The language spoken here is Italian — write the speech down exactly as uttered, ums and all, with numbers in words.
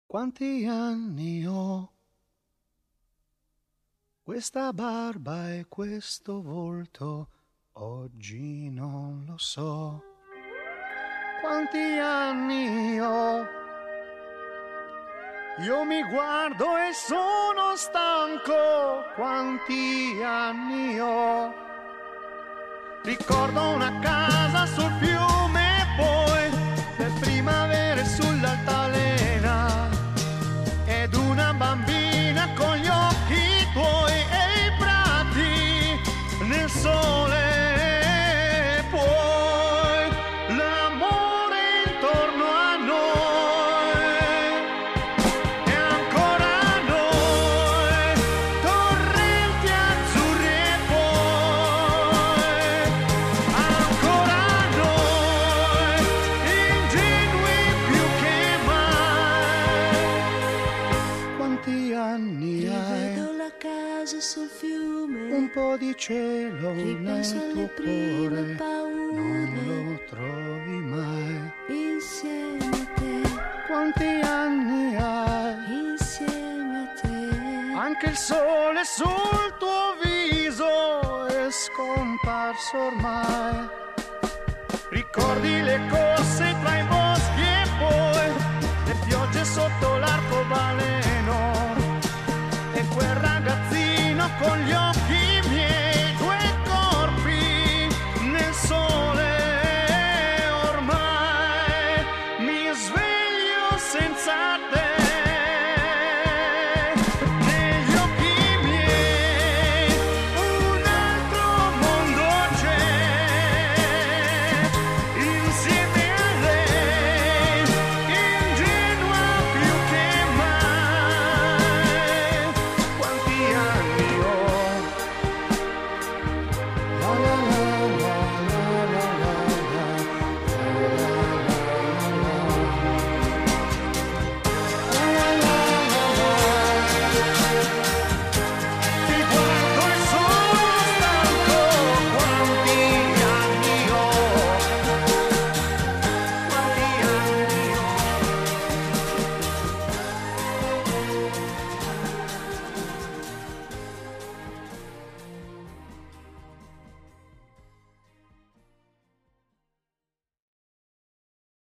Quanti anni ho? Questa barba e questo volto, oggi non lo so. Quanti anni ho? Io mi guardo e sono stanco. Quanti anni ho? Ricordo una casa sul fiume e poi le primavere sull'altalena ed una bambina con gli occhi tuoi e i prati nel sole. Poi l'amore intorno a noi e ancora noi, torrenti azzurri e poi ancora noi, ingenui più che mai. Quanti anni hai? Rivedo la casa sul fiume, Un po' di cielo ripenso nel tuo alle prime cuore, paure, non lo trovi mai. insieme a te, Quanti anni hai? insieme a te. Anche il sole sul tuo viso è scomparso ormai. Ricordi le corse tra i boschi e poi le piogge sotto l'arcobaleno e quel ragazzino con gli occhi miei, due corpi nel sole. Ormai mi sveglio senza te.